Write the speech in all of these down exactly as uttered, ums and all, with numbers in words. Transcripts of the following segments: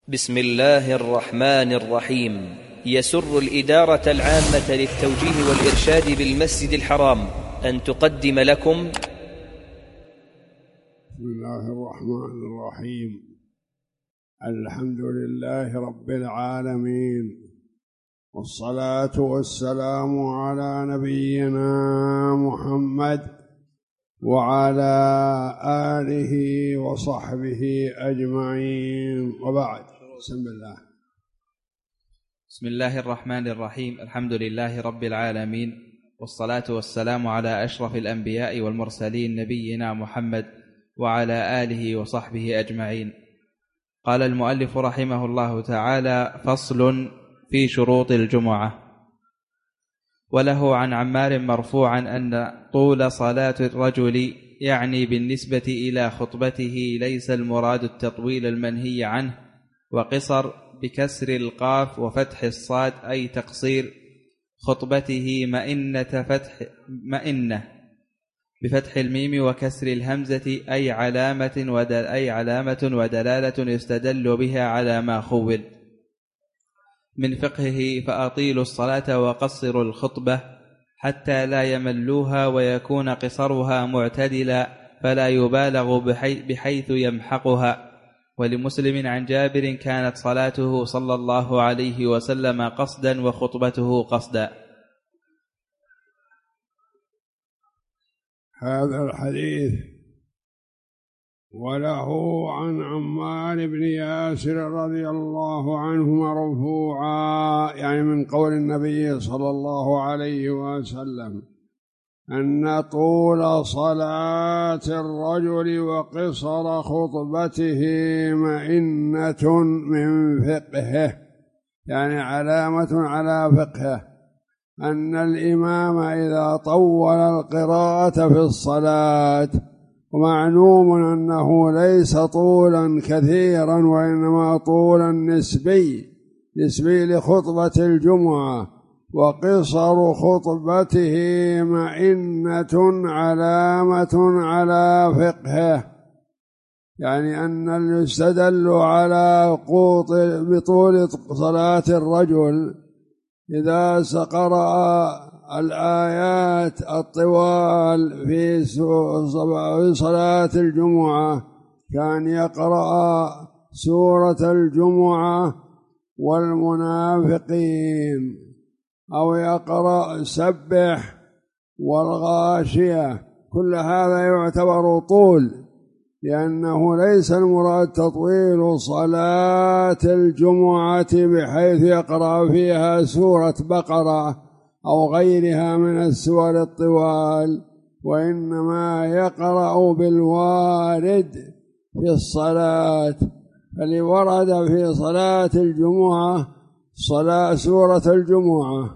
بسم الله الرحمن الرحيم. يسر الإدارة العامة للتوجيه والإرشاد بالمسجد الحرام أن تقدم لكم بسم الله الرحمن الرحيم. الحمد لله رب العالمين، والصلاة والسلام على نبينا محمد وعلى آله وصحبه أجمعين، وبعد. بسم الله. بسم الله الرحمن الرحيم. الحمد لله رب العالمين، والصلاة والسلام على أشرف الأنبياء والمرسلين نبينا محمد وعلى آله وصحبه أجمعين. قال المؤلف رحمه الله تعالى: فصل في شروط الجمعة. وله عن عمار مرفوعا أن طول صلاة الرجل يعني بالنسبة إلى خطبته ليس المراد التطويل المنهي عنه، وقصر بكسر القاف وفتح الصاد أي تقصير خطبته مئنة فتح مئنة بفتح الميم وكسر الهمزة أي علامة ودل أي علامة ودلالة يستدل بها على ما خول من فقهه. فأطيلوا الصلاة وقصروا الخطبة حتى لا يملوها، ويكون قصرها معتدلا فلا يبالغ بحيث يمحقها. ولمسلم عن جابر: كانت صلاته صلى الله عليه وسلم قصدا وخطبته قصدا. هذا الحديث وله عن عمار بن ياسر رضي الله عنه مرفوعا، يعني من قول النبي صلى الله عليه وسلم: أن طول صلاة الرجل وقصر خطبته مئنة من فقهه، يعني علامة على فقهه، أن الإمام إذا طول القراءة في الصلاة، ومعلوم أنه ليس طولا كثيرا وإنما طولا نسبي نسبي لخطبة الجمعة، وقصر خطبته مئنة علامة على فقهه، يعني أن يستدل على قوط بطول صلاة الرجل إذا قرأ الآيات الطوال في صلاة الجمعة كان يقرأ سورة الجمعة والمنافقين، أو يقرأ سبح والغاشية. كل هذا يعتبر طول، لأنه ليس المراد تطويل صلاة الجمعة بحيث يقرأ فيها سورة بقرة أو غيرها من السور الطوال، وإنما يقرأ بالوارد في الصلاة. فاللي ورد في صلاة الجمعة صلاة سورة الجمعة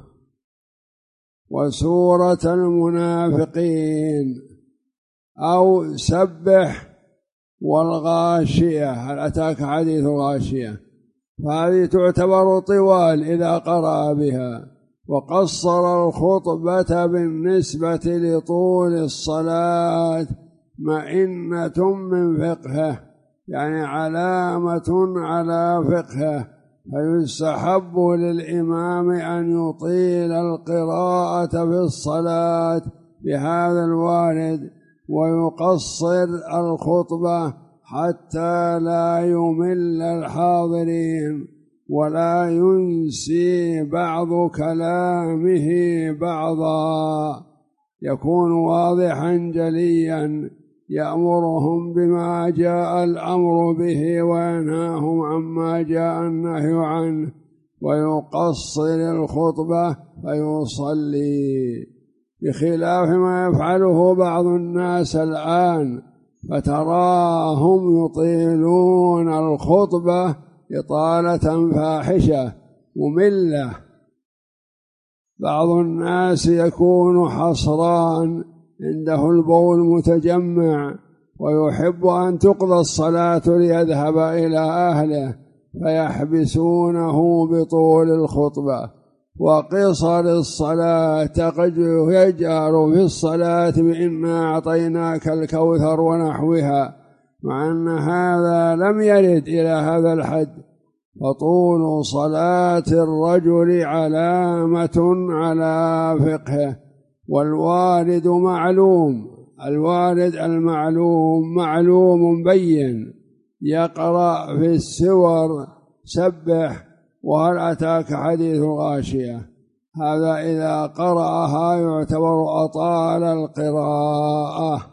وسورة المنافقين، أو سبح والغاشية، هل أتاك حديث غاشية؟ فهذه تعتبر طوال إذا قرأ بها. وقصر الخطبة بالنسبة لطول الصلاة مئنة من فقهه، يعني علامة على فقهه. فيستحب للإمام أن يطيل القراءة في الصلاة بهذا الوارد، ويقصر الخطبة حتى لا يمل الحاضرين، ولا ينسي بعض كلامه بعضا، يكون واضحا جليا، يأمرهم بما جاء الأمر به وينهاهم عما جاء النهي عنه، ويقصر الخطبة فيصلي، بخلاف ما يفعله بعض الناس الآن، فتراهم يطيلون الخطبة إطالة فاحشة مملة. بعض الناس يكون حصران عنده البول متجمع، ويحب أن تقضى الصلاة ليذهب إلى أهله، فيحبسونه بطول الخطبة وقصر الصلاة. قد يجأر في الصلاة بإنا أعطيناك الكوثر ونحوها، مع أن هذا لم يرد إلى هذا الحد، فطول صلاة الرجل علامة على فقهه. والوارد معلوم، الوارد المعلوم معلوم بين، يقرأ في السور سبح وهل أتاك حديث الغاشية، هذا إذا قرأها يعتبر أطال القراءة،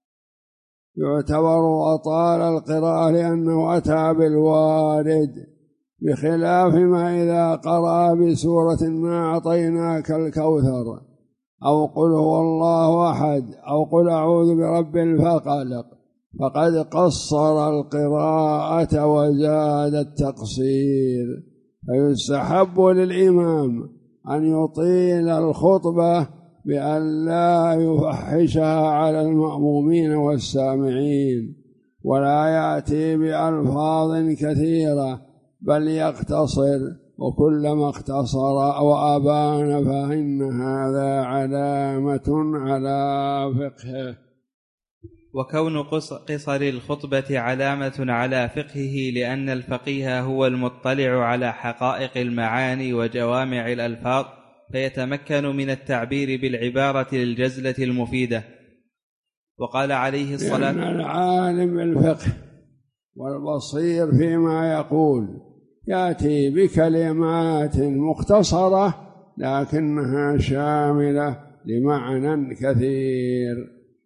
يعتبر أطال القراءة لأنه أتى بالوارد، بخلاف ما إذا قرأ بسورة إنا أعطيناك الكوثر أو قل هو الله أحد أو قل أعوذ برب الفلق فقد قصر القراءة وزاد التقصير. فيستحب للإمام أن يطيل الخطبة بأن لا يفحشها على المأمومين والسامعين، ولا يأتي بألفاظ كثيرة، بل يقتصر، وكلما اختصر وأبان فإن هذا علامة على فقهه. وكون قصر الخطبة علامة على فقهه لأن الفقيه هو المطلع على حقائق المعاني وجوامع الألفاظ، فيتمكن من التعبير بالعبارة الجزلة المفيدة. وقال عليه الصلاة والسلام: لأن العالم بالفقه والبصير فيما يقول يأتي بكلمات مختصرة لكنها شاملة لمعنى كثير.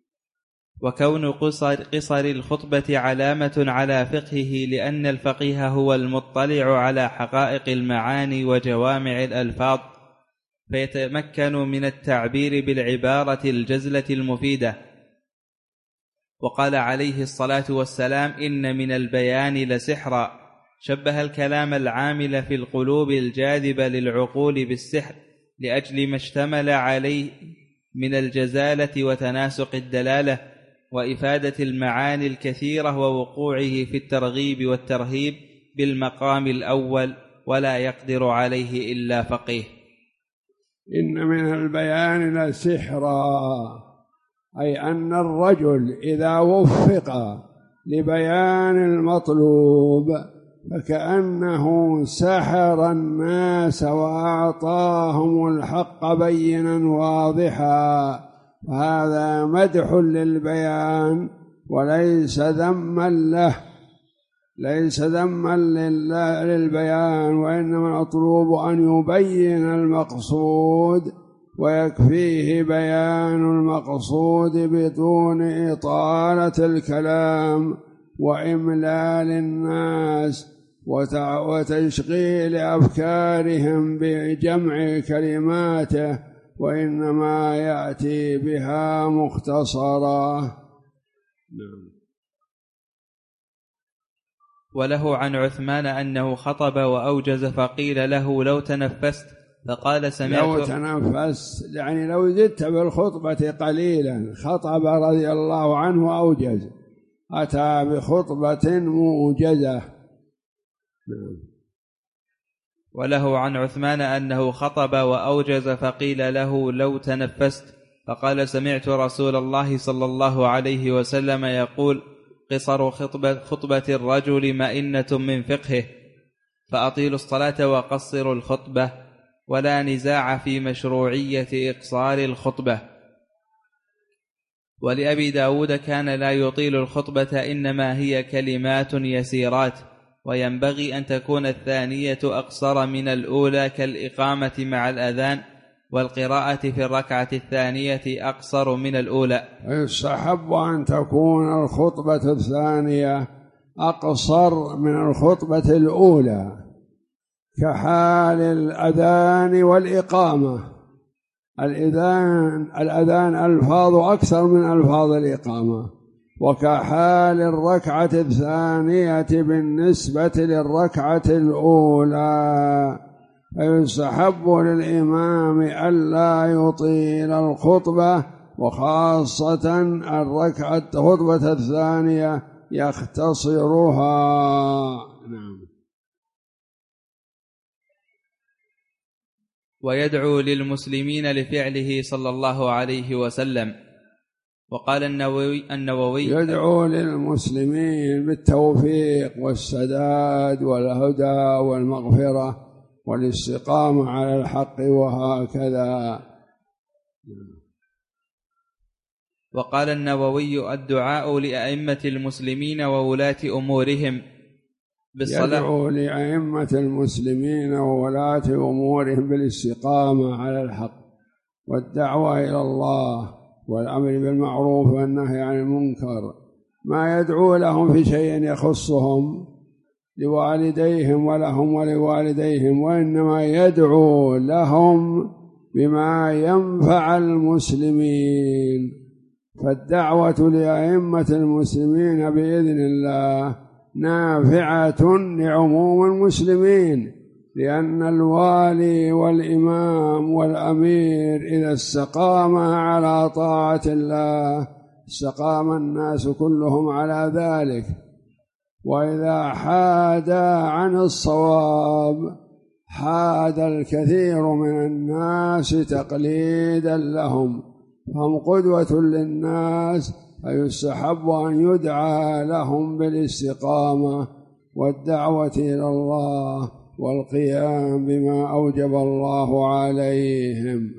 وكون قصر, قصر الخطبة علامة على فقهه لأن الفقيه هو المطلع على حقائق المعاني وجوامع الألفاظ، فيتمكن من التعبير بالعبارة الجزلة المفيدة. وقال عليه الصلاة والسلام: إن من البيان لسحرا، شبه الكلام العامل في القلوب الجاذبة للعقول بالسحر لأجل ما اشتمل عليه من الجزالة وتناسق الدلالة وإفادة المعاني الكثيرة ووقوعه في الترغيب والترهيب بالمقام الأول، ولا يقدر عليه إلا فقيه. إن من البيان لسحرا، أي أن الرجل إذا وفق لبيان المطلوب فكأنه سحر الناس وأعطاهم الحق بينا واضحا، وهذا مدح للبيان وليس ذما له، ليس ذما للبيان، وإنما المطلوب أن يبين المقصود، ويكفيه بيان المقصود بدون إطالة الكلام وإملال الناس وتشغيل أفكارهم بجمع كلماته، وإنما يأتي بها مختصرة. وله عن عثمان أنه خطب وأوجز فقيل له: لو تنفست، فقال: سمعت. لو تنفست يعني لو زدت بالخطبة قليلا. خطب رضي الله عنه أوجز، أتى بخطبة موجزة. وله عن عثمان أنه خطب وأوجز فقيل له: لو تنفست، فقال: سمعت رسول الله صلى الله عليه وسلم يقول: قصر خطبة, خطبة الرجل مئنة من فقهه، فأطيلوا الصلاة وقصروا الخطبة، ولا نزاع في مشروعية إقصار الخطبة. ولأبي داود: كان لا يطيل الخطبة، إنما هي كلمات يسيرات، وينبغي أن تكون الثانية أقصر من الأولى كالإقامة مع الأذان، والقراءة في الركعة الثانية أقصر من الأولى. يستحب أن تكون الخطبة الثانية أقصر من الخطبة الأولى، كحال الأذان والإقامة. الأذان الأذان ألفاظ أكثر من ألفاظ الإقامة، وكحال الركعة الثانية بالنسبة للركعة الأولى. فيستحب للإمام ألا يطيل الخطبة، وخاصة الركعة الخطبة الثانية يختصرها. نعم. ويدعو للمسلمين لفعله صلى الله عليه وسلم. وقال النووي, النووي يدعو للمسلمين بالتوفيق والسداد والهدى والمغفرة والاستقامة على الحق وهكذا. وقال النووي الدعاء لأئمة المسلمين وولاة أمورهم بالصلاة يدعو لأئمة المسلمين وولاة أمورهم بالاستقامة على الحق والدعوة إلى الله والأمر بالمعروف والنهي عن المنكر، ما يدعو لهم في شيء يخصهم لوالديهم ولهم ولوالديهم، وإنما يدعو لهم بما ينفع المسلمين. فالدعوة لأئمة المسلمين بإذن الله نافعة لعموم المسلمين، لأن الوالي والإمام والأمير إذا استقاما على طاعة الله استقام الناس كلهم على ذلك، وإذا حاد عن الصواب حاد الكثير من الناس تقليدا لهم، فهم قدوة للناس، فيستحب أن يدعى لهم بالاستقامة والدعوة إلى الله والقيام بما أوجب الله عليهم.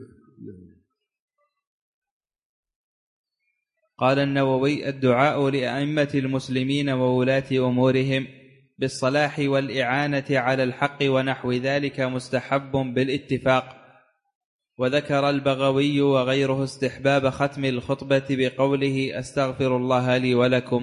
قال النووي الدعاء لأئمة المسلمين وولاة أمورهم بالصلاح والإعانة على الحق ونحو ذلك مستحب بالاتفاق. وذكر البغوي وغيره استحباب ختم الخطبة بقوله أستغفر الله لي ولكم.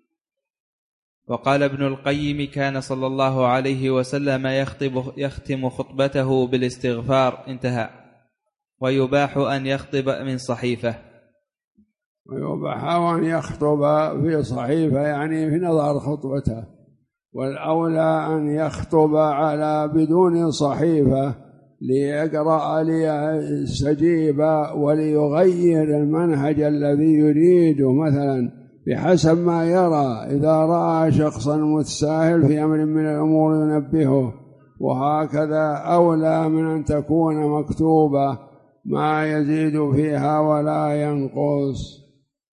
وقال ابن القيم كان صلى الله عليه وسلم يخطب يختم خطبته بالاستغفار، انتهى. ويباح أن يخطب من صحيفة. ويباح أن يخطب في صحيفة يعني في نظر خطبته، والأولى أن يخطب على بدون صحيفة ليقرأ ليستجيب وليغير المنهج الذي يريده، مثلا بحسب ما يرى، إذا رأى شخصا متساهل في أمر من الأمور ينبهه، وهكذا أولى من أن تكون مكتوبة ما يزيد فيها ولا ينقص.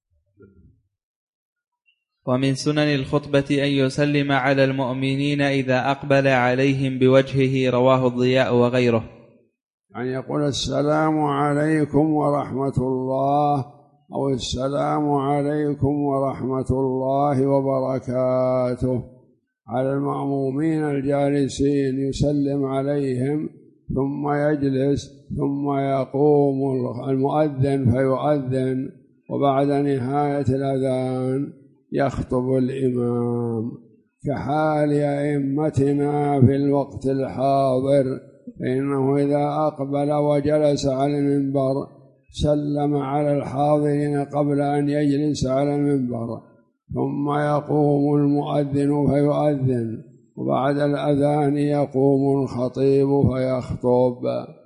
ومن سنن الخطبة أن يسلم على المؤمنين إذا أقبل عليهم بوجهه، رواه الضياء وغيره. يعني يقول السلام عليكم ورحمة الله، أو السلام عليكم ورحمة الله وبركاته على المأمومين الجالسين، يسلم عليهم ثم يجلس، ثم يقوم المؤذن فيؤذن، وبعد نهاية الأذان يخطب الإمام، كحال أئمتنا في الوقت الحاضر، فإنه إذا أقبل وجلس على المنبر سلم على الحاضرين قبل أن يجلس على المنبر، ثم يقوم المؤذن فيؤذن، وبعد الأذان يقوم الخطيب فيخطب.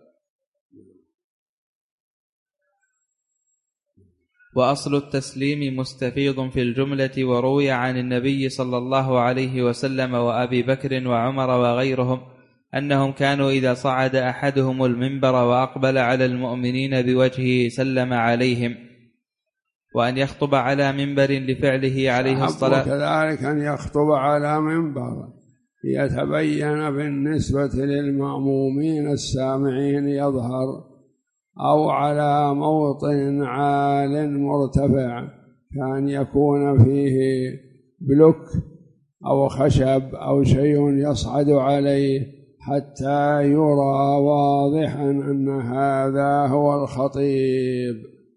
وأصل التسليم مستفيض في الجملة، وروي عن النبي صلى الله عليه وسلم وأبي بكر وعمر وغيرهم أنهم كانوا إذا صعد أحدهم المنبر وأقبل على المؤمنين بوجهه سلم عليهم. وأن يخطب على منبر لفعله عليه الصلاة، وكذلك أن يخطب على منبر يتبين بالنسبة للمأمومين السامعين يظهر، أو على موطن عال مرتفع كان يكون فيه بلوك أو خشب أو شيء يصعد عليه حتى يرى واضحا أن هذا هو الخطيب.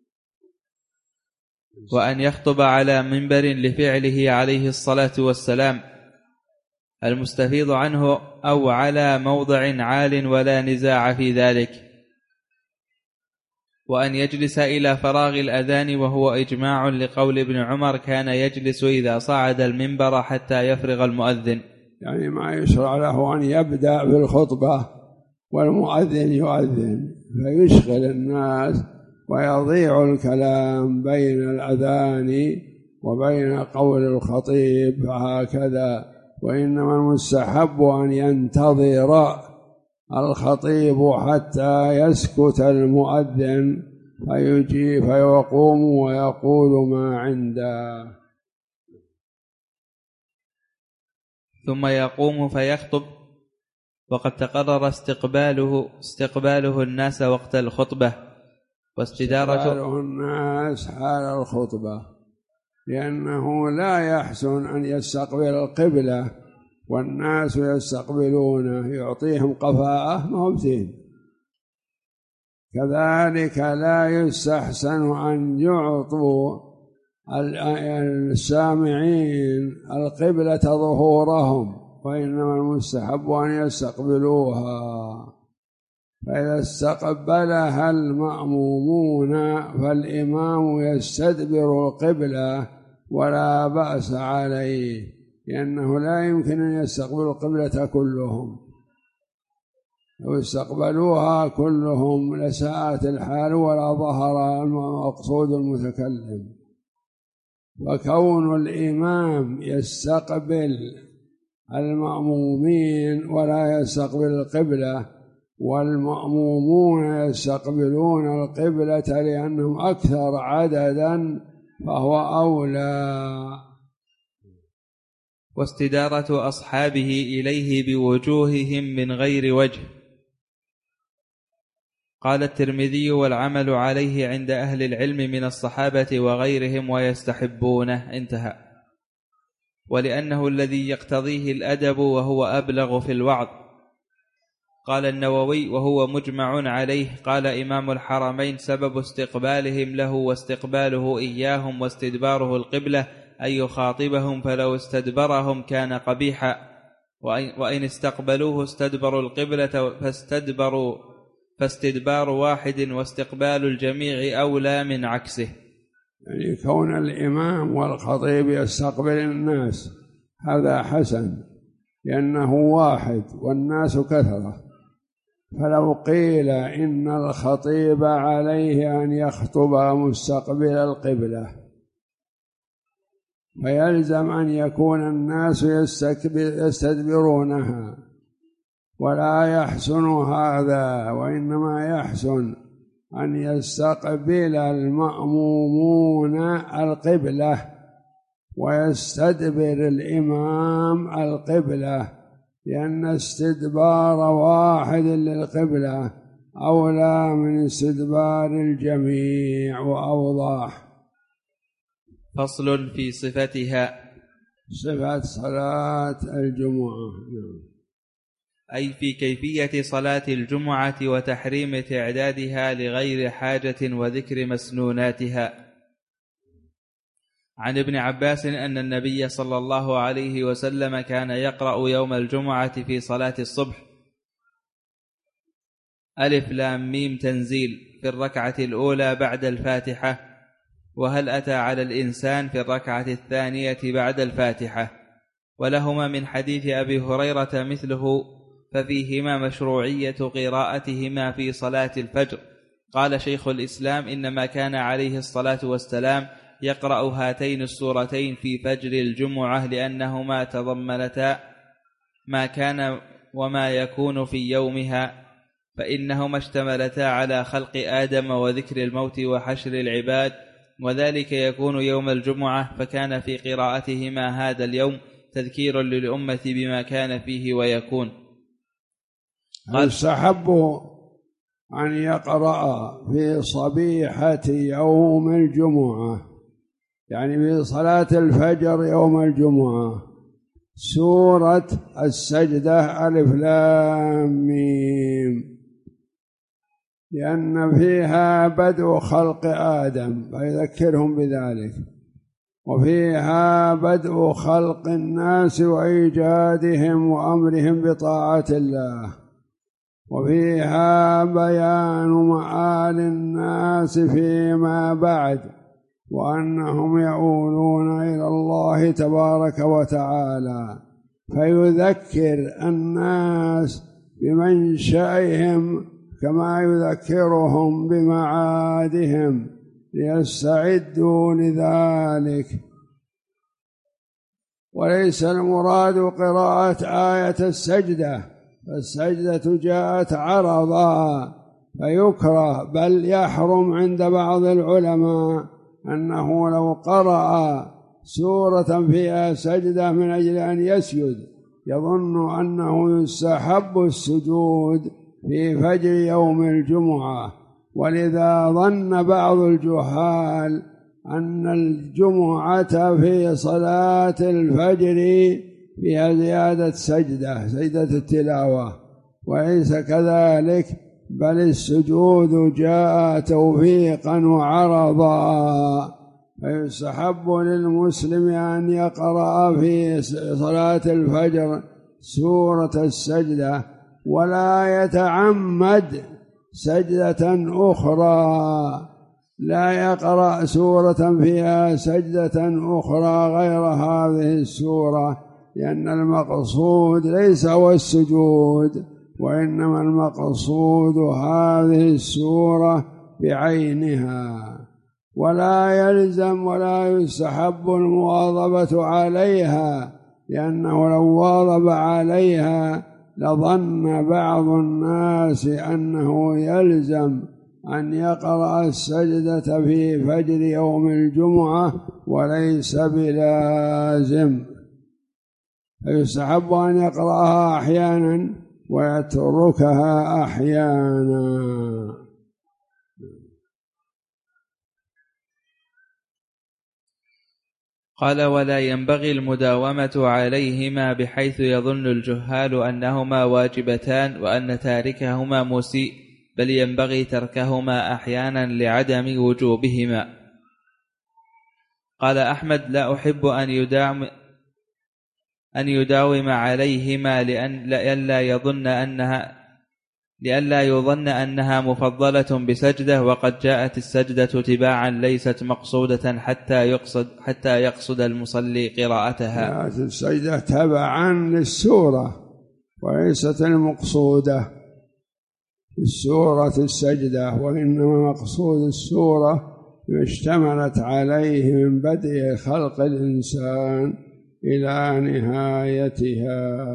وأن يخطب على منبر لفعله عليه الصلاة والسلام المستفيض عنه، أو على موضع عال ولا نزاع في ذلك. وأن يجلس إلى فراغ الأذان، وهو إجماع لقول ابن عمر كان يجلس إذا صعد المنبر حتى يفرغ المؤذن، يعني ما يشرع له أن يبدأ في الخطبة والمؤذن يؤذن فيشغل الناس ويضيع الكلام بين الأذان وبين قول الخطيب هكذا، وإنما المستحب أن ينتظر الخطيب حتى يسكت المؤذن فيجي فيقوم ويقول ما عنده. ثم يقوم فيخطب، وقد تقرر استقباله استقباله الناس وقت الخطبة واستدارة استقباله الناس حال الخطبة، لأنه لا يحسن أن يستقبل القبلة والناس يستقبلونه يعطيهم قفاءة ما هو زين. كذلك لا يستحسن أن يعطوا السامعين القبلة ظهورهم، وإنما المستحب أن يستقبلوها. فإذا استقبلها المأمومون فالإمام يستدبر القبلة ولا بأس عليه، لأنه لا يمكن أن يستقبلوا القبلة كلهم، لو استقبلوها كلهم لساءت الحال ولا ظهر المقصود المتكلم. وكون الإمام يستقبل المأمومين ولا يستقبل القبلة والمأمومون يستقبلون القبلة لأنهم أكثر عددا فهو أولى. واستدارة أصحابه إليه بوجوههم من غير وجه. قال الترمذي: والعمل عليه عند أهل العلم من الصحابة وغيرهم ويستحبونه. انتهى. ولأنه الذي يقتضيه الأدب وهو أبلغ في الوعظ. قال النووي: وهو مجمع عليه. قال إمام الحرمين: سبب استقبالهم له واستقباله إياهم واستدباره القبلة أن يخاطبهم، فلو استدبرهم كان قبيحا، وإن استقبلوه استدبروا القبلة فاستدبروا فاستدبار واحد واستقبال الجميع أولى من عكسه. يعني كون الإمام والخطيب يستقبل الناس هذا حسن، لأنه واحد والناس كثرة. فلو قيل إن الخطيب عليه أن يخطب مستقبل القبلة فيلزم أن يكون الناس يستدبرونها، ولا يحسن هذا، وإنما يحسن أن يستقبل المأمومون القبلة ويستدبر الإمام القبلة، لأن استدبار واحد للقبلة أولى من استدبار الجميع وأوضح. فصل في صفتها. صفة صلاة الجمعة، أي في كيفية صلاة الجمعة وتحريم تعدادها لغير حاجة وذكر مسنوناتها. عن ابن عباس أن النبي صلى الله عليه وسلم كان يقرأ يوم الجمعة في صلاة الصبح ألف لام ميم تنزيل في الركعة الأولى بعد الفاتحة، وهل أتى على الإنسان في الركعة الثانية بعد الفاتحة، ولهما من حديث أبي هريرة مثله، ففيهما مشروعية قراءتهما في صلاة الفجر. قال شيخ الإسلام: إنما كان عليه الصلاة والسلام يقرأ هاتين السورتين في فجر الجمعة لأنهما تضمنتا ما كان وما يكون في يومها، فإنهما اشتملتا على خلق آدم وذكر الموت وحشر العباد، وذلك يكون يوم الجمعة، فكان في قراءتهما هذا اليوم تذكير للأمة بما كان فيه ويكون. يستحب أن يقرأ في صبيحة يوم الجمعة، يعني في صلاة الفجر يوم الجمعة، سورة السجدة ألف لام ميم، لأن فيها بدء خلق آدم فيذكرهم بذلك، وفيها بدء خلق الناس وإيجادهم وأمرهم بطاعة الله، وفيها بيان مآل الناس فيما بعد وأنهم يؤولون إلى الله تبارك وتعالى، فيذكر الناس بمنشأهم كما يذكرهم بمعادهم ليستعدوا لذلك. وليس المراد قراءة آية السجدة، فالسجدة جاءت عرضا فيكره بل يحرم عند بعض العلماء أنه لو قرأ سورة فيها سجدة من أجل أن يسجد يظن أنه يستحب السجود في فجر يوم الجمعة، ولذا ظن بعض الجهال أن الجمعة في صلاة الفجر فيها زيادة سجدة سجدة التلاوة، وليس كذلك، بل السجود جاء توفيقا وعرضا. فيستحب للمسلم أن يقرأ في صلاة الفجر سورة السجدة ولا يتعمد سجدة أخرى، لا يقرأ سورة فيها سجدة أخرى غير هذه السورة، لأن المقصود ليس هو السجود، وإنما المقصود هذه السورة بعينها. ولا يلزم ولا يستحب المواظبة عليها، لأنه لو واظب عليها لظن بعض الناس أنه يلزم أن يقرأ السجدة في فجر يوم الجمعة، وليس بلازم، فيستحب أن يقرأها أحيانا ويتركها أحيانا. قال: ولا ينبغي المداومة عليهما بحيث يظن الجهال أنهما واجبتان وأن تاركهما مسيء، بل ينبغي تركهما أحيانا لعدم وجوبهما. قال أحمد: لا أحب أن يداوم أن يداوم عليهما لأن لئلا يظن أنها لئلا يظن أنها مفضلة بسجدة، وقد جاءت السجدة تباعا ليست مقصودة حتى يقصد حتى يقصد المصلي قراءتها. جاءت السجدة تبعا للسورة وليست المقصودة السورة السجدة، وإنما مقصود السورة ما اشتملت عليه من بدء خلق الإنسان إلى نهايتها.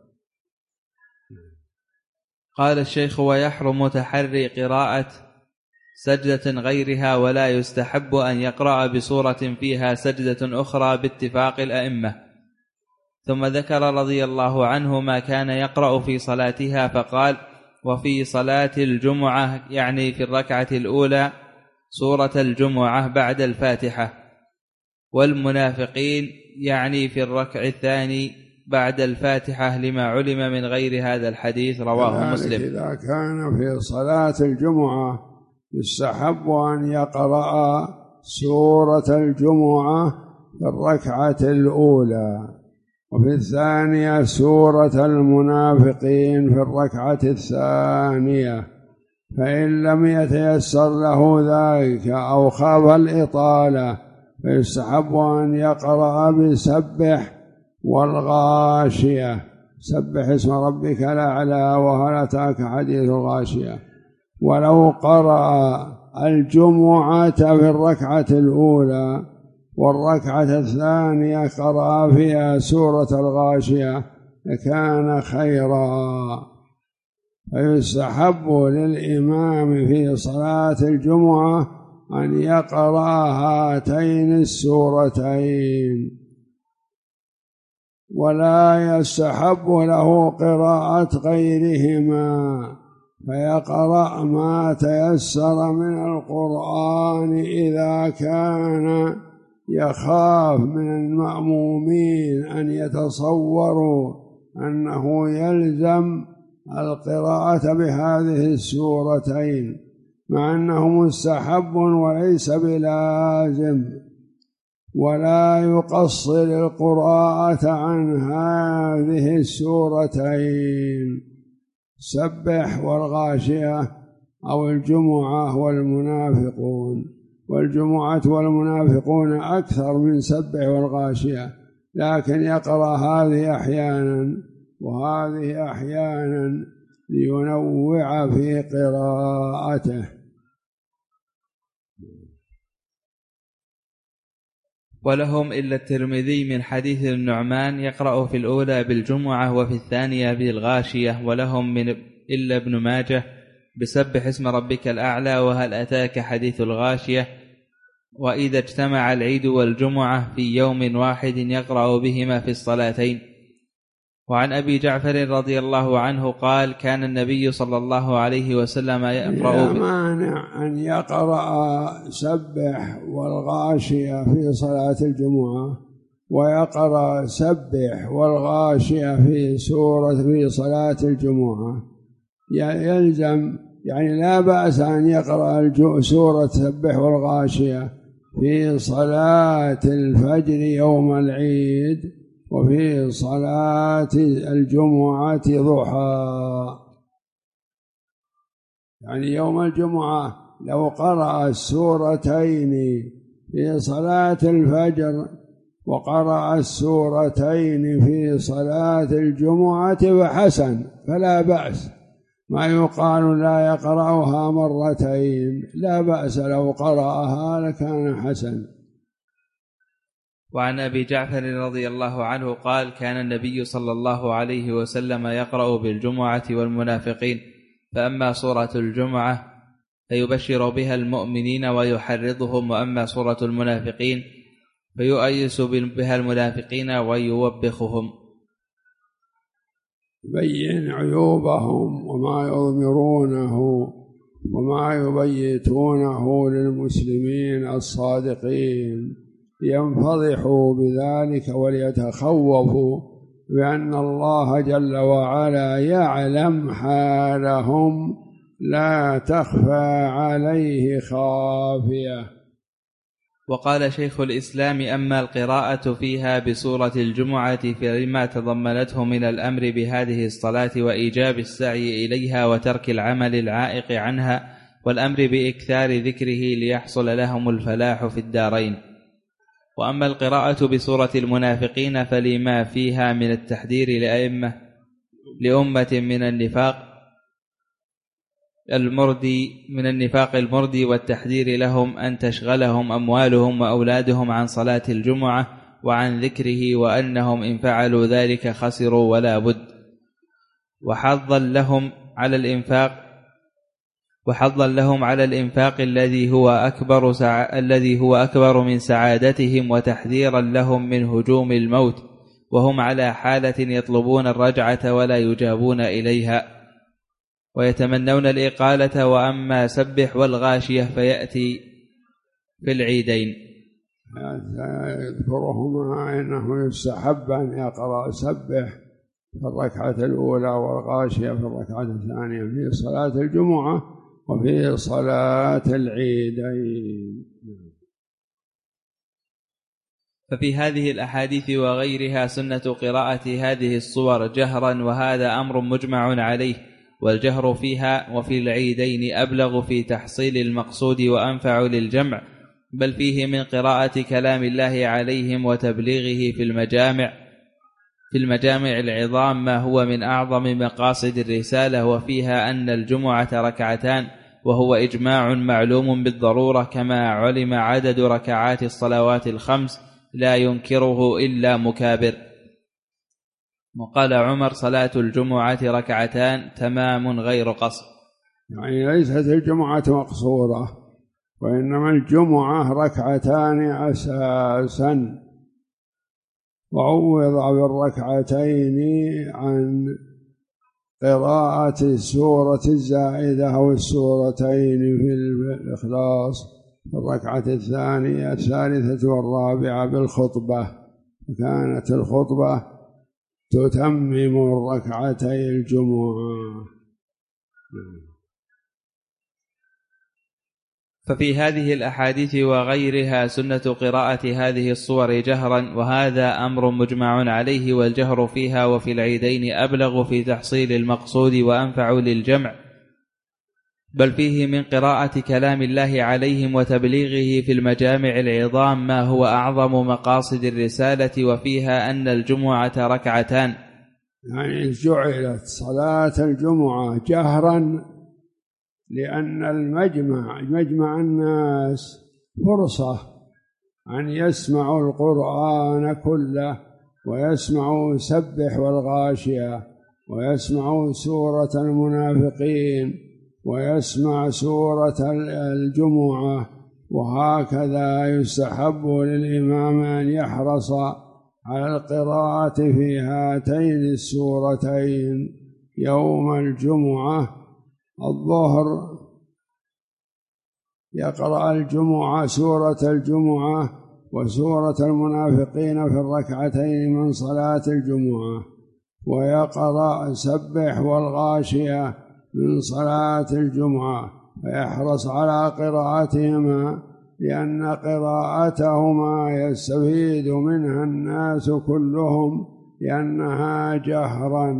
قال الشيخ: ويحرم تحري قراءة سجدة غيرها، ولا يستحب أن يقرأ بصورة فيها سجدة أخرى باتفاق الأئمة. ثم ذكر رضي الله عنه ما كان يقرأ في صلاتها، فقال: وفي صلاة الجمعة، يعني في الركعة الأولى، سورة الجمعة بعد الفاتحة، والمنافقين يعني في الركع الثاني بعد الفاتحة، لما علم من غير هذا الحديث. رواه مسلم. إذا كان في صلاة الجمعة يستحب أن يقرأ سورة الجمعة في الركعة الأولى، وفي الثانية سورة المنافقين في الركعة الثانية، فإن لم يتيسر له ذلك أو خاف الإطالة فيستحب أن يقرأ بسبح والغاشية، سبح اسم ربك الأعلى وهل أتاك حديث الغاشية. ولو قرأ الجمعة في الركعة الأولى والركعة الثانية قرأ فيها سورة الغاشية لكان خيرا. فيستحب للإمام في صلاة الجمعة أن يقرأ هاتين السورتين، ولا يستحب له قراءة غيرهما، فيقرأ ما تيسر من القرآن إذا كان يخاف من المأمومين أن يتصوروا أنه يلزم القراءة بهذه السورتين، مع أنه مستحب وليس بلازم. ولا يقصر القراءة عن هذه السورتين، سبح والغاشية أو الجمعة والمنافقون. والجمعة والمنافقون أكثر من سبح والغاشية، لكن يقرأ هذه أحيانا وهذه أحيانا لينوع في قراءته. ولهم إلا الترمذي من حديث النعمان يقرأ في الأولى بالجمعة وفي الثانية بالغاشية. ولهم من إلا ابن ماجه بسبح اسم ربك الأعلى وهل أتاك حديث الغاشية، وإذا اجتمع العيد والجمعة في يوم واحد يقرأ بهما في الصلاتين. وعن أبي جعفر رضي الله عنه قال كان النبي صلى الله عليه وسلم يقرأ لا مانع أن يقرأ سبح والغاشية في صلاة الجمعة ويقرأ سبح والغاشية في سورة في صلاة الجمعة، يلزم يعني لا بأس أن يقرأ سورة سبح والغاشية في صلاة الفجر يوم العيد وفي صلاة الجمعة ضحى. يعني يوم الجمعة لو قرأ السورتين في صلاة الفجر وقرأ السورتين في صلاة الجمعة فحسن فلا بأس، ما يقال لا يقرأها مرتين، لا بأس لو قرأها لكان حسن. وعن أبي جعفر رضي الله عنه قال كان النبي صلى الله عليه وسلم يقرأ بالجمعة والمنافقين، فأما سورة الجمعة فيبشر بها المؤمنين ويحرضهم، وأما سورة المنافقين فيؤيس بها المنافقين ويوبخهم. يبين عيوبهم وما يضمرونه وما يبيتونه للمسلمين الصادقين، ينفضحوا بذلك وليتخوفوا بأن الله جل وعلا يعلم حالهم لا تخفى عليه خافية. وقال شيخ الإسلام أما القراءة فيها بسورة الجمعة فلما تضمنته من الأمر بهذه الصلاة وإيجاب السعي إليها وترك العمل العائق عنها والأمر بإكثار ذكره ليحصل لهم الفلاح في الدارين. وأما القراءة بسورة المنافقين فلما فيها من التحذير لأئمة لأمة من النفاق المردي من النفاق المردي والتحذير لهم أن تشغلهم أموالهم وأولادهم عن صلاة الجمعة وعن ذكره، وأنهم إن فعلوا ذلك خسروا ولا بد. وحظا لهم على الإنفاق وحظا لهم على الإنفاق الذي هو أكبر سع... الذي هو أكبر من سعادتهم، وتحذيرا لهم من هجوم الموت وهم على حالة يطلبون الرجعة ولا يجابون إليها ويتمنون الإقالة. وأما سبح والغاشية فيأتي في العيدين. يذكرهما أنه يستحب أن يقرأ سبح في الركعة الأولى والغاشية في الركعة الثانية في صلاة الجمعة وفي صلاة العيدين. ففي هذه الأحاديث وغيرها سنة قراءة هذه الصور جهرا، وهذا أمر مجمع عليه، والجهر فيها وفي العيدين أبلغ في تحصيل المقصود وأنفع للجمع، بل فيه من قراءة كلام الله عليهم وتبليغه في المجامع في المجامع العظام ما هو من أعظم مقاصد الرسالة، وفيها أن الجمعة ركعتان، وهو إجماع معلوم بالضرورة، كما علم عدد ركعات الصلوات الخمس لا ينكره إلا مكابر. وقال عمر صلاة الجمعة ركعتان تمام غير قصر. يعني ليست الجمعة مقصورة، وإنما الجمعة ركعتان أساسا، وعوض بالركعتين عن قراءة السورة الزائدة أو السورتين في الإخلاص في الركعة الثانية الثالثة والرابعة بالخطبة، كانت الخطبة تتمم الركعتي الجمعة. ففي هذه الأحاديث وغيرها سنة قراءة هذه الصور جهرا، وهذا أمر مجمع عليه، والجهر فيها وفي العيدين أبلغ في تحصيل المقصود وأنفع للجمع، بل فيه من قراءة كلام الله عليهم وتبليغه في المجامع العظام ما هو أعظم مقاصد الرسالة، وفيها أن الجمعة ركعتان. يعني جعلت صلاة الجمعة جهرا لأن المجمع مجمع الناس فرصة أن يسمعوا القرآن كله، ويسمعوا سبح والغاشية، ويسمعوا سورة المنافقين، ويسمع سورة الجمعة. وهكذا يستحب للإمام أن يحرص على القراءة في هاتين السورتين يوم الجمعة. الظهر يقرأ الجمعة سورة الجمعة وسورة المنافقين في الركعتين من صلاة الجمعة، ويقرأ سبح والغاشية من صلاة الجمعة، فيحرص على قراءتهما لأن قراءتهما يستفيد منها الناس كلهم لأنها جهرا.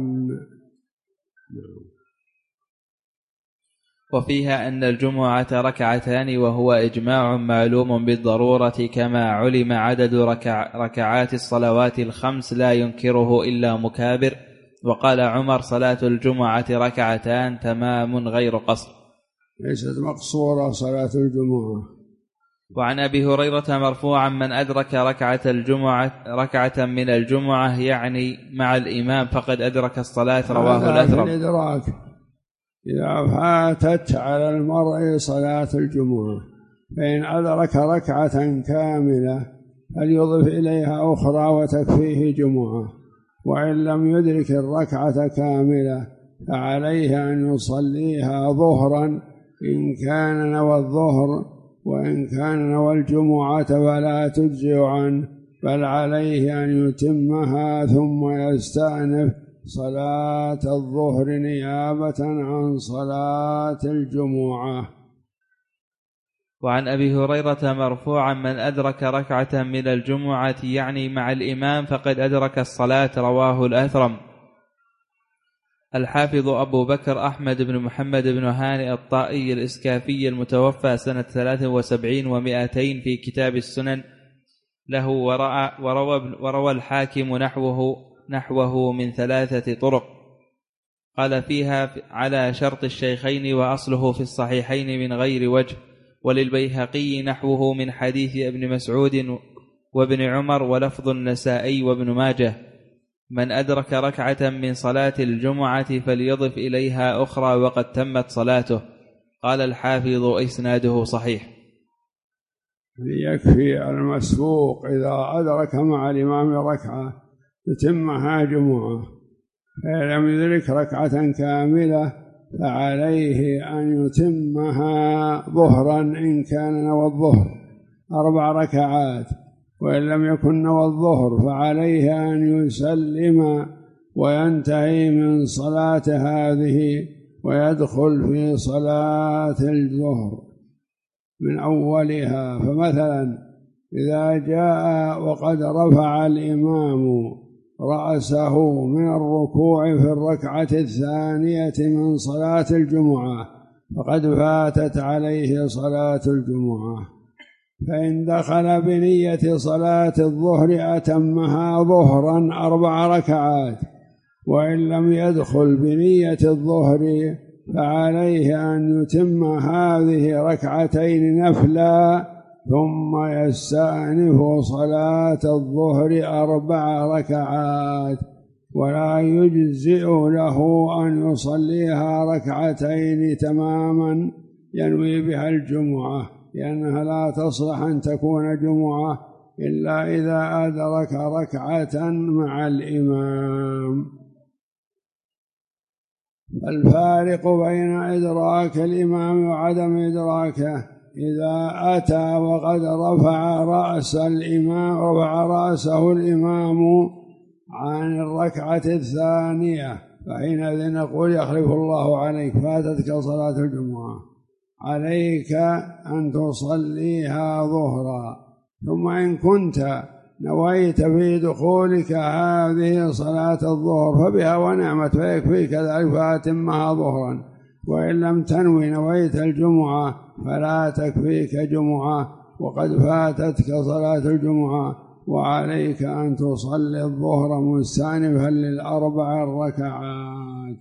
وفيها أن الجمعة ركعتان، وهو إجماع معلوم بالضرورة، كما علم عدد ركع ركعات الصلوات الخمس لا ينكره إلا مكابر. وقال عمر: صلاة الجمعة ركعتان تمام غير قصر. ليست مقصورة صلاة الجمعة. وعن أبي هريرة مرفوعا: من أدرك ركعة الجمعة ركعة من الجمعة يعني مع الإمام فقد أدرك الصلاة. رواه الأثرم. الإدراك إذا فاتت على المرء صلاة الجمعة، فإن أدرك ركعة كاملة فليضف إليها أخرى وتكفيه جمعة، وإن لم يدرك الركعة كاملة فعليه أن يصليها ظهرا إن كان نوى الظهر، وإن كان نوى الجمعة فلا تجزئ عنه، بل عليه أن يتمها ثم يستأنف صلاة الظهر نيابة عن صلاة الجمعة. وعن أبي هريرة مرفوعا: من أدرك ركعة من الجمعة يعني مع الإمام فقد أدرك الصلاة. رواه الأثرم. الحافظ أبو بكر أحمد بن محمد بن هانئ الطائي الإسكافي المتوفى سنة ثلاث وسبعين ومائتين في كتاب السنن له وروى, وروى الحاكم نحوه, نحوه من ثلاثة طرق، قال فيها على شرط الشيخين وأصله في الصحيحين من غير وجه. وللبيهقي نحوه من حديث ابن مسعود وابن عمر ولفظ النسائي وابن ماجه: من أدرك ركعة من صلاة الجمعة فليضف إليها أخرى وقد تمت صلاته. قال الحافظ: إسناده صحيح. يكفي المسبوق إذا أدرك مع الإمام ركعة يتمها جمعة، فإن لم يدرك ركعة كاملة فعليه أن يتمها ظهرا إن كان نوى الظهر أربع ركعات، وإن لم يكن نوى الظهر فعليه أن يسلم وينتهي من صلاة هذه ويدخل في صلاة الظهر من أولها. فمثلا إذا جاء وقد رفع الإمام رأسه من الركوع في الركعة الثانية من صلاة الجمعة فقد فاتت عليه صلاة الجمعة، فإن دخل بنية صلاة الظهر أتمها ظهرا أربع ركعات، وإن لم يدخل بنية الظهر فعليه أن يتم هذه ركعتين نفلا ثم يستأنف صلاة الظهر أربع ركعات، ولا يجزئ له أن يصليها ركعتين تماما ينوي بها الجمعة، لأنها لا تصلح أن تكون جمعة إلا إذا أدرك ركعة مع الإمام. الفارق بين إدراك الإمام وعدم إدراكه: إذا أتى وقد رفع رأس الإمام رفع رأسه الإمام عن الركعة الثانية فحينئذ نقول: يخلف الله عليك، فاتتك صلاة الجمعة، عليك أن تصليها ظهرا. ثم إن كنت نويت في دخولك هذه صلاة الظهر فبها ونعمت، فيكفيك ذلك فأتمها ظهرا. وإن لم تنوي نويت الجمعة فلا تكفيك جمعة وقد فاتتك صلاة الجمعة، وعليك أن تصلي الظهر مستأنفا للأربع الركعات.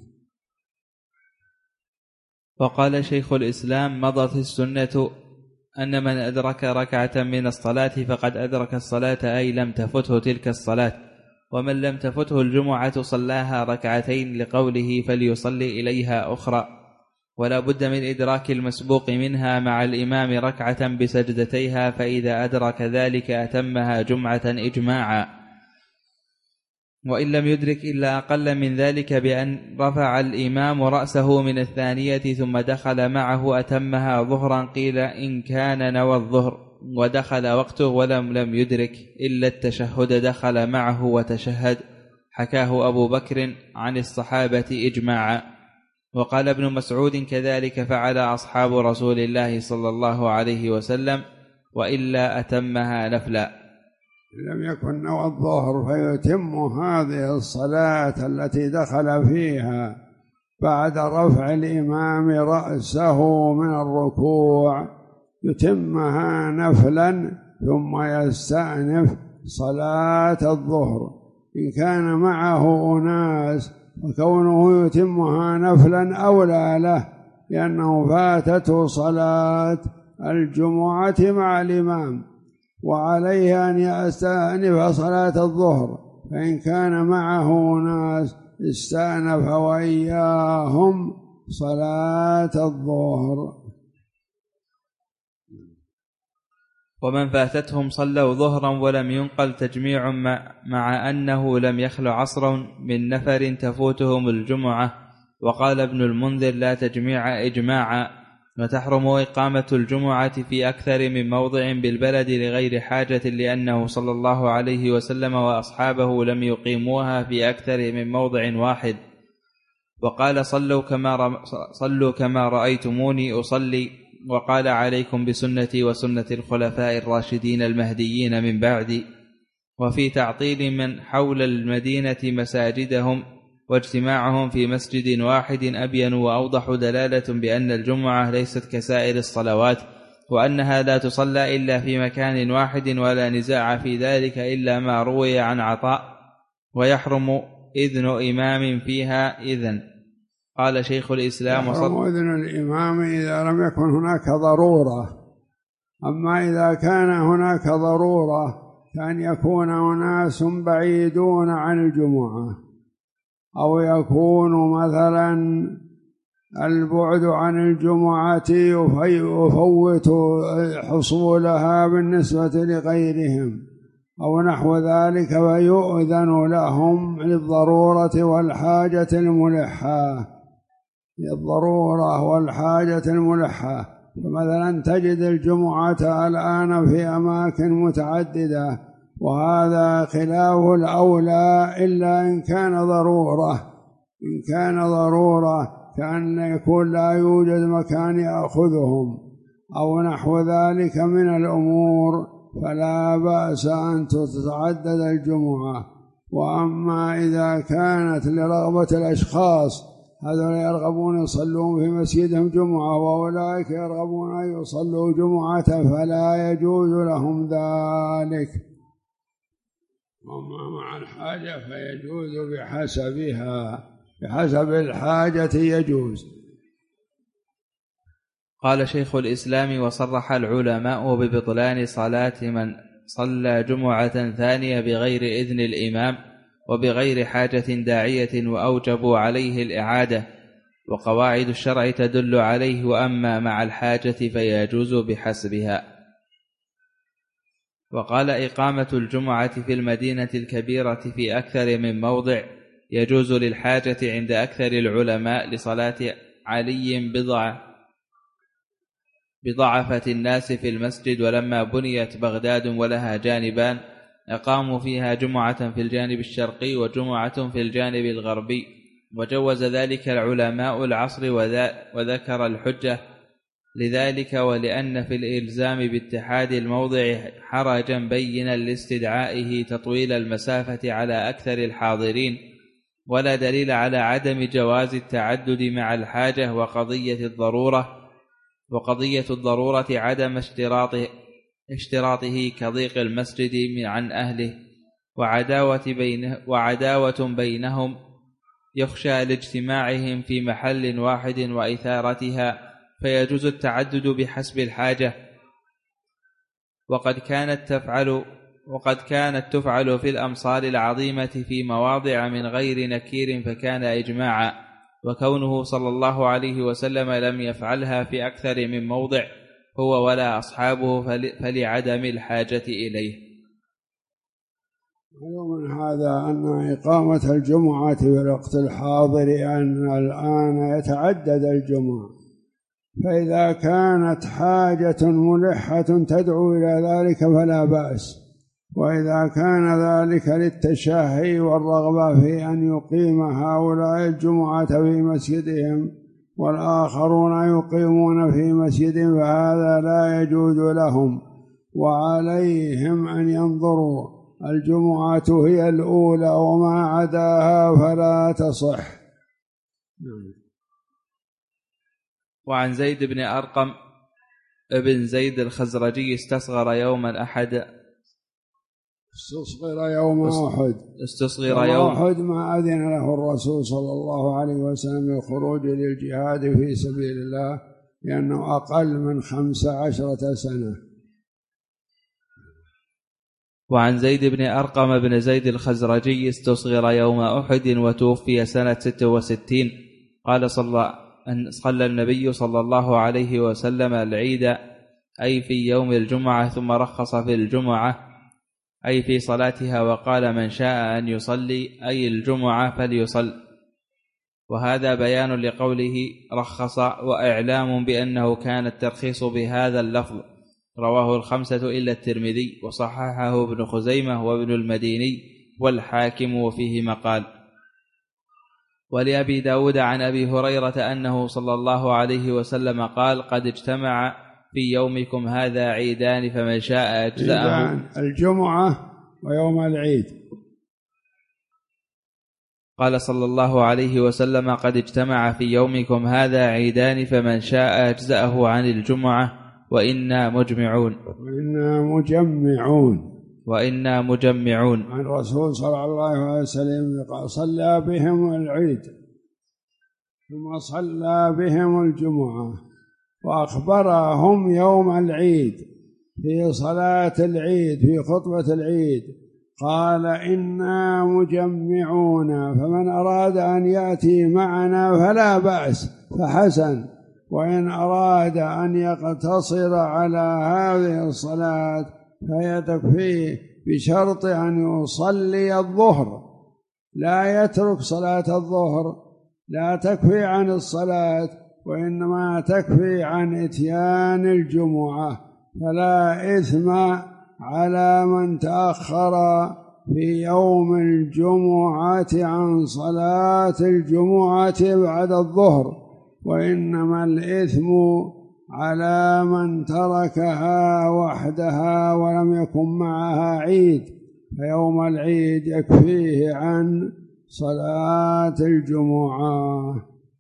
وقال شيخ الإسلام: مضت السنة أن من أدرك ركعة من الصلاة فقد أدرك الصلاة، أي لم تفته تلك الصلاة. ومن لم تفته الجمعة صلاها ركعتين، لقوله: فليصلي إليها أخرى. ولا بد من إدراك المسبوق منها مع الإمام ركعة بسجدتيها، فإذا أدرك ذلك أتمها جمعة إجماعا، وإن لم يدرك إلا أقل من ذلك بأن رفع الإمام رأسه من الثانية ثم دخل معه أتمها ظهرا. قيل إن كان نوى الظهر ودخل وقته ولم لم يدرك إلا التشهد دخل معه وتشهد، حكاه أبو بكر عن الصحابة إجماعا. وقال ابن مسعود كذلك فعل أصحاب رسول الله صلى الله عليه وسلم، وإلا أتمها نفلا. لم يكن نوى الظهر فيتم هذه الصلاة التي دخل فيها بعد رفع الإمام رأسه من الركوع، يتمها نفلا ثم يستأنف صلاة الظهر إن كان معه أناس، وكونه يتمها نفلا أولى له لأنه فاتته صلاة الجمعة مع الإمام، وعليه أن يستأنف صلاة الظهر، فإن كان معه ناس استأنف وإياهم صلاة الظهر. ومن فاتتهم صلوا ظهرا ولم ينقل تجميع مع أنه لم يخل عصر من نفر تفوتهم الجمعة. وقال ابن المنذر لا تجميع إجماعا، وتحرم إقامة الجمعة في أكثر من موضع بالبلد لغير حاجة، لأنه صلى الله عليه وسلم وأصحابه لم يقيموها في أكثر من موضع واحد. وقال صلوا كما, صلوا كما رأيتموني أصلي. وقال عليكم بسنتي وسنة الخلفاء الراشدين المهديين من بعدي. وفي تعطيل من حول المدينة مساجدهم واجتماعهم في مسجد واحد أبين وأوضح دلالة بأن الجمعة ليست كسائر الصلوات، وأنها لا تصلى إلا في مكان واحد، ولا نزاع في ذلك إلا ما روي عن عطاء، ويحرم إذن إمام فيها إذن. قال شيخ الإسلام يحرم إذن الإمام إذا لم يكن هناك ضرورة. أما إذا كان هناك ضرورة كأن يكون أناس بعيدون عن الجمعة، أو يكون مثلا البعد عن الجمعة يفوت حصولها بالنسبة لغيرهم أو نحو ذلك، فيؤذن لهم للضرورة والحاجة الملحة للضرورة والحاجة الملحة. فمثلا تجد الجمعة الآن في أماكن متعددة، وهذا خلاف الأولى إلا إن كان ضرورة. إن كان ضرورة كأن يكون لا يوجد مكان يأخذهم أو نحو ذلك من الأمور، فلا بأس أن تتعدد الجمعة. وأما إذا كانت لرغبة الأشخاص، هذول يرغبون يصلون في مسجدهم جمعة وأولئك يرغبون أن يصلوا جمعة، فلا يجوز لهم ذلك. وما مع الحاجة فيجوز بحسبها، بحسب الحاجة يجوز. قال شيخ الإسلام وصرح العلماء ببطلان صلاة من صلى جمعة ثانية بغير إذن الإمام وبغير حاجة داعية، وأوجبوا عليه الإعادة، وقواعد الشرع تدل عليه، وأما مع الحاجة فيجوز بحسبها. وقال إقامة الجمعة في المدينة الكبيرة في أكثر من موضع يجوز للحاجة عند أكثر العلماء لصلاة علي بضع بضعفة الناس في المسجد. ولما بنيت بغداد ولها جانبان أقاموا فيها جمعة في الجانب الشرقي وجمعة في الجانب الغربي، وجوز ذلك العلماء العصر، وذكر الحجة لذلك، ولأن في الإلزام باتحاد الموضع حرجا بينا لاستدعائه تطويل المسافة على أكثر الحاضرين، ولا دليل على عدم جواز التعدد مع الحاجة. وقضية الضرورة وقضية الضرورة عدم اشتراطه اشتراطه كضيق المسجد عن أهله وعداوة, بينه وعداوة بينهم يخشى لاجتماعهم في محل واحد وإثارتها، فيجوز التعدد بحسب الحاجة. وقد كانت تفعل وقد كانت تفعل في الأمصار العظيمة في مواضع من غير نكير، فكان إجماعا. وكونه صلى الله عليه وسلم لم يفعلها في أكثر من موضع هو ولا أصحابه فلعدم الحاجة إليه. ومن هذا أن إقامة الجمعة في الوقت الحاضر أن الآن يتعدد الجمعة، فإذا كانت حاجة ملحة تدعو إلى ذلك فلا بأس، وإذا كان ذلك للتشهي والرغبة في أن يقيم هؤلاء الجمعة في مسجدهم والآخرون يقيمون في مسجد فهذا لا يجوز لهم، وعليهم أن ينظروا الجمعة هي الأولى وما عداها فلا تصح. وعن زيد بن أرقم ابن زيد الخزرجي استصغر يوم الأحد استصغر يوم أحد استصغر يوم أحد ما أذن له الرسول صلى الله عليه وسلم بالخروج للجهاد في سبيل الله لأنه أقل من خمس عشرة سنة. وعن زيد بن أرقم بن زيد الخزرجي استصغر يوم أحد وتوفي سنة ست وستين قال صلى أن صلى النبي صلى الله عليه وسلم العيد أي في يوم الجمعة ثم رخص في الجمعة أي في صلاتها وقال من شاء أن يصلي أي الجمعة فليصل، وهذا بيان لقوله رخص وإعلام بأنه كان الترخيص بهذا اللفظ. رواه الخمسة إلا الترمذي وصححه ابن خزيمة وابن المديني والحاكم وفيه مقال. ولأبي داود عن أبي هريرة أنه صلى الله عليه وسلم قال قد اجتمع في يومكم هذا عيدان فمن شاء أجزأه. الجمعة ويوم العيد. قال صلى الله عليه وسلم قد اجتمع في يومكم هذا عيدان فمن شاء أجزأه عن الجمعة وإنا مجمعون وإنا مجمعون وإنا مجمعون. عن الرسول صلى الله عليه وسلم قال صلى بهم العيد ثم صلى بهم الجمعة وأخبرهم يوم العيد في صلاة العيد في خطبة العيد قال إنا مجمعون فمن أراد أن يأتي معنا فلا بأس فحسن، وإن أراد أن يقتصر على هذه الصلاة فهي تكفيه بشرط أن يصلي الظهر، لا يترك صلاة الظهر، لا تكفي عن الصلاة وإنما تكفي عن إتيان الجمعة، فلا إثم على من تأخر في يوم الجمعة عن صلاة الجمعة بعد الظهر، وإنما الإثم على من تركها وحدها ولم يكن معها عيد، فيوم العيد يكفيه عن صلاة الجمعة.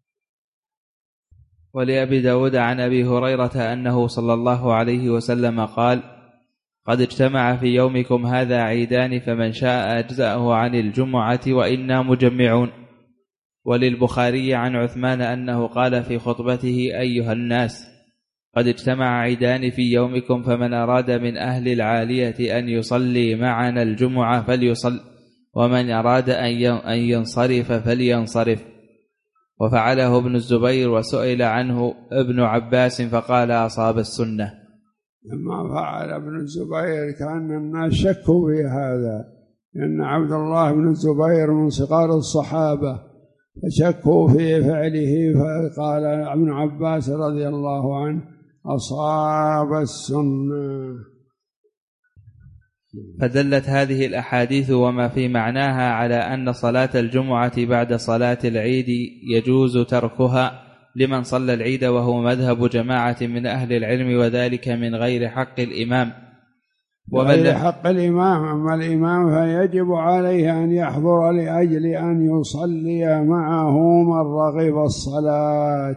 ولأبي داود عن أبي هريرة أنه صلى الله عليه وسلم قال قد اجتمع في يومكم هذا عيدان فمن شاء أجزأه عن الجمعة وإنا مجمعون. وللبخاري عن عثمان أنه قال في خطبته أيها الناس قد اجتمع عيدان في يومكم فمن أراد من أهل العالية أن يصلي معنا الجمعة فليصل ومن أراد أن ينصرف فلينصرف. وفعله ابن الزبير وسئل عنه ابن عباس فقال أصاب السنة. لما فعل ابن الزبير كان الناس شكوا في هذا، لأن عبد الله بن الزبير من صغار الصحابة فشكوا في فعله، فقال ابن عباس رضي الله عنه أصاب السنة. فدلت هذه الأحاديث وما في معناها على أن صلاة الجمعة بعد صلاة العيد يجوز تركها لمن صلى العيد، وهو مذهب جماعة من أهل العلم، وذلك من غير حق الإمام. وغير حق الإمام، أما الإمام فيجب عليه أن يحضر لأجل أن يصلي معه من رغب الصلاة.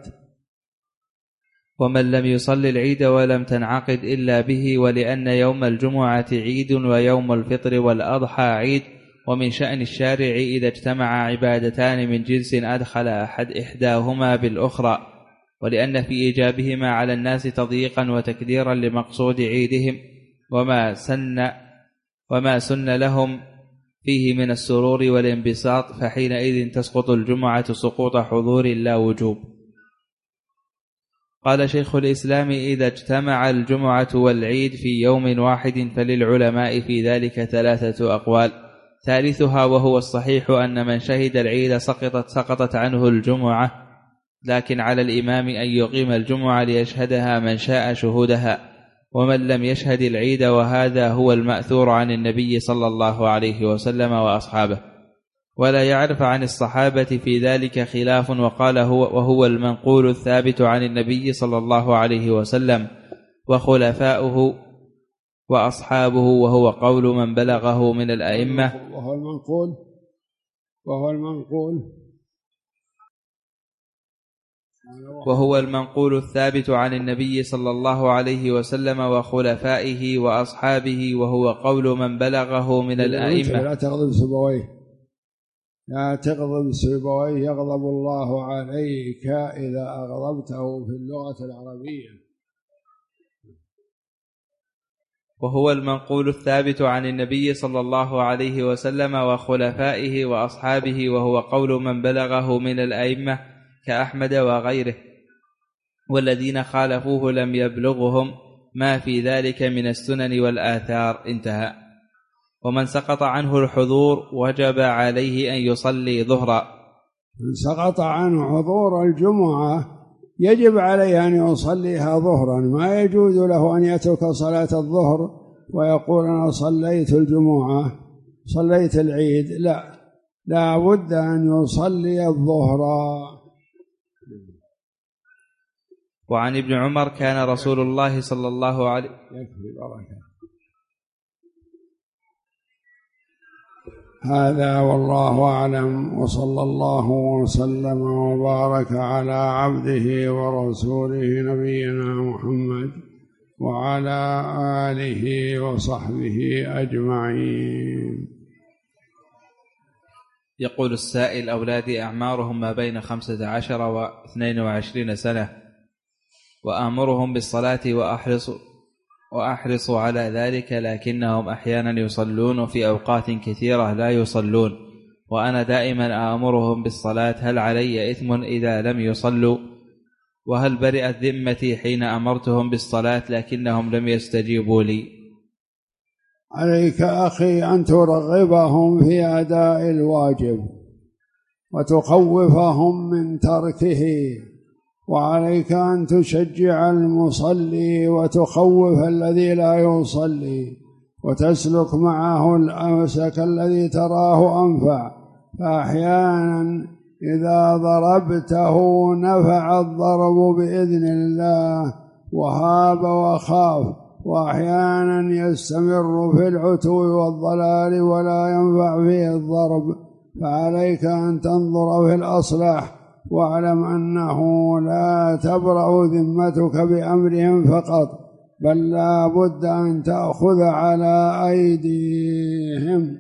ومن لم يصلي العيد ولم تنعقد إلا به، ولأن يوم الجمعة عيد ويوم الفطر والأضحى عيد، ومن شأن الشارع إذا اجتمع عبادتان من جنس أدخل أحد إحداهما بالأخرى، ولأن في إيجابهما على الناس تضييقا وتكديرا لمقصود عيدهم، وما سن وما سن لهم فيه من السرور والانبساط، فحينئذ تسقط الجمعة سقوط حضور لا وجوب. قال شيخ الإسلام: إذا اجتمع الجمعة والعيد في يوم واحد فللعلماء في ذلك ثلاثة أقوال، ثالثها وهو الصحيح أن من شهد العيد سقطت سقطت عنه الجمعة، لكن على الإمام أن يقيم الجمعة ليشهدها من شاء شهودها، ومن لم يشهد العيد، وهذا هو المأثور عن النبي صلى الله عليه وسلم وأصحابه، ولا يعرف عن الصحابة في ذلك خلاف، وقال هو وهو المنقول الثابت عن النبي صلى الله عليه وسلم وخلفاؤه وأصحابه، وهو قول من بلغه من الأئمة. وهو المنقول وهو المنقول وهو المنقول الثابت عن النبي صلى الله عليه وسلم وخلفائه وأصحابه، وهو قول من بلغه من الأئمة. لا تغضب سيبويه، لا تغضب سيبويه، يغضب الله عليك إذا أغضبته في اللغة العربية. وهو المنقول الثابت عن النبي صلى الله عليه وسلم وخلفائه وأصحابه، وهو قول من بلغه من الأئمة كأحمد وغيره، والذين خالفوه لم يبلغهم ما في ذلك من السنن والآثار. انتهى. ومن سقط عنه الحضور وجب عليه أن يصلي ظهرا. من سقط عنه حضور الجمعة يجب عليه أن يصليها ظهرا، ما يجوز له أن يترك صلاة الظهر ويقول أنا صليت الجمعة صليت العيد، لا، لا بد أن يصلي الظهر. وعن ابن عمر كان رسول الله صلى الله عليه هذا والله أعلم، وصلى الله وسلم وبارك على عبده ورسوله نبينا محمد وعلى آله وصحبه أجمعين. يقول السائل: أولادي أعمارهم ما بين خمسة عشر واثنين وعشرين سنة، وآمرهم بالصلاة وأحرص, وأحرص على ذلك، لكنهم أحيانا يصلون وفي أوقات كثيرة لا يصلون، وأنا دائما آمرهم بالصلاة، هل علي إثم إذا لم يصلوا؟ وهل برئت ذمتي حين أمرتهم بالصلاة لكنهم لم يستجيبوا لي؟ عليك أخي أن ترغبهم في أداء الواجب وتخوفهم من تركه، وعليك أن تشجع المصلي وتخوف الذي لا يصلي، وتسلك معه الأمسك الذي تراه أنفع، فأحيانا إذا ضربته نفع الضرب بإذن الله وهاب وخاف، وأحيانا يستمر في العتو والضلال ولا ينفع فيه الضرب، فعليك أن تنظر في الأصلح، واعلم أنه لا تبرأ ذمتك بأمرهم فقط، بل لا بد أن تأخذ على أيديهم.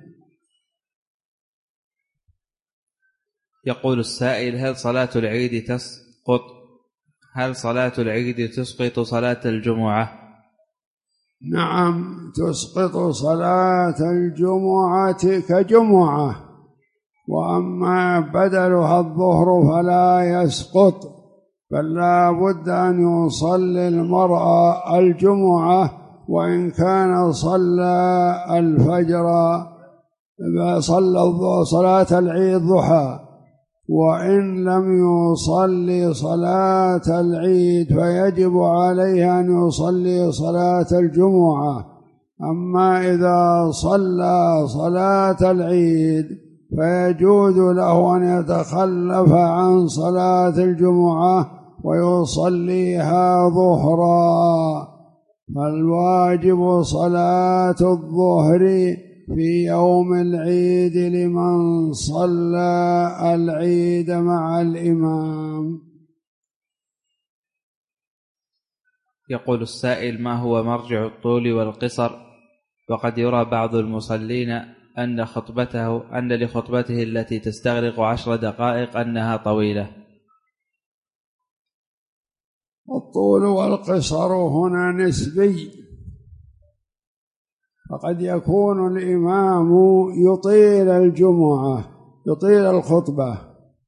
يقول السائل: هل صلاة العيد تسقط هل صلاة العيد تسقط صلاة الجمعة؟ نعم، تسقط صلاة الجمعة كجمعة، وأما بدلها الظهر فلا يسقط، بل لا بد أن يصلي المرأة الجمعة وإن كان صلى الفجر صلى صلاة العيد ضحى، وإن لم يصلي صلاة العيد فيجب عليه أن يصلي صلاة الجمعة. أما إذا صلى صلاة العيد فيجوز له أن يتخلف عن صلاة الجمعة ويصليها ظهرا، فالواجب صلاة الظهر في يوم العيد لمن صلى العيد مع الإمام. يقول السائل: ما هو مرجع الطول والقصر؟ وقد يرى بعض المصلين أن خطبته أن لخطبته التي تستغرق عشر دقائق أنها طويلة. الطول والقصر هنا نسبي، فقد يكون الإمام يطيل الجمعة يطيل الخطبة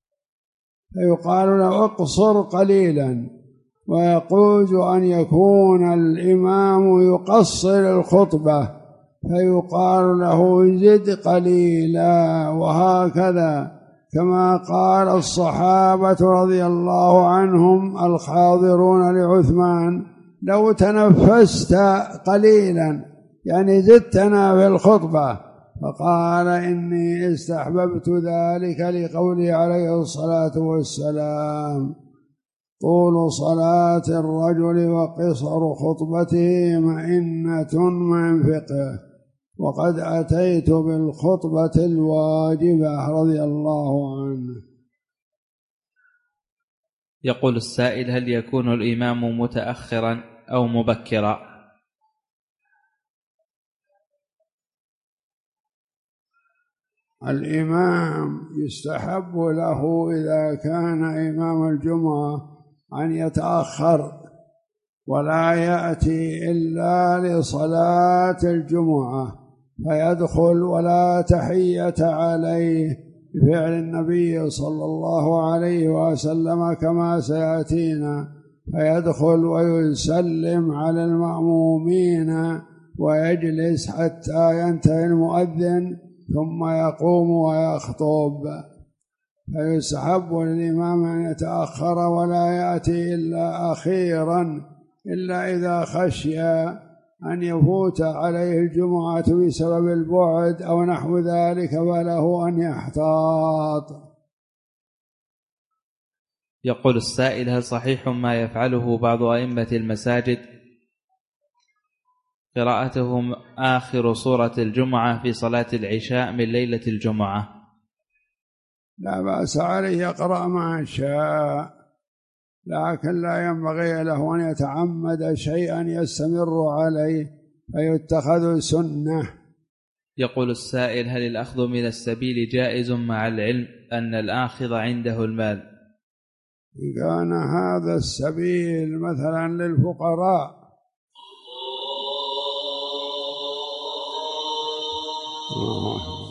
فيقال له اقصر قليلا، ويجوز أن يكون الإمام يقصر الخطبة فيقال له زد قليلا، وهكذا كما قال الصحابة رضي الله عنهم الحاضرون لعثمان لو تنفست قليلا يعني زدتنا في الخطبة، فقال إني استحببت ذلك لقوله عليه الصلاة والسلام طول صلاة الرجل وقصر خطبته مئنة من فقه، وقد أتيت بالخطبة الواجبة رضي الله عنه. يقول السائل: هل يكون الإمام متأخرا أو مبكرا؟ الإمام يستحب له إذا كان إمام الجمعة أن يتأخر ولا يأتي إلا لصلاة الجمعة فيدخل ولا تحية عليه بفعل النبي صلى الله عليه وسلم كما سيأتينا، فيدخل ويسلم على المأمومين ويجلس حتى ينتهي المؤذن ثم يقوم ويخطب. فيستحب للإمام أن يتأخر ولا يأتي إلا أخيرا إلا إذا خشي أن يفوت عليه الجمعة بسبب البعد أو نحو ذلك فله أن يحتاط. يقول السائل: هل صحيح ما يفعله بعض أئمة المساجد قراءتهم آخر سورة الجمعة في صلاة العشاء من ليلة الجمعة؟ لا بأس عليه يقرأ ما شاء، لكن لا ينبغي له أن يتعمد شيئا يستمر عليه فيتخذ سنة. يقول السائل: هل الأخذ من السبيل جائز مع العلم أن الآخذ عنده المال؟ إن كان هذا السبيل مثلا للفقراء الله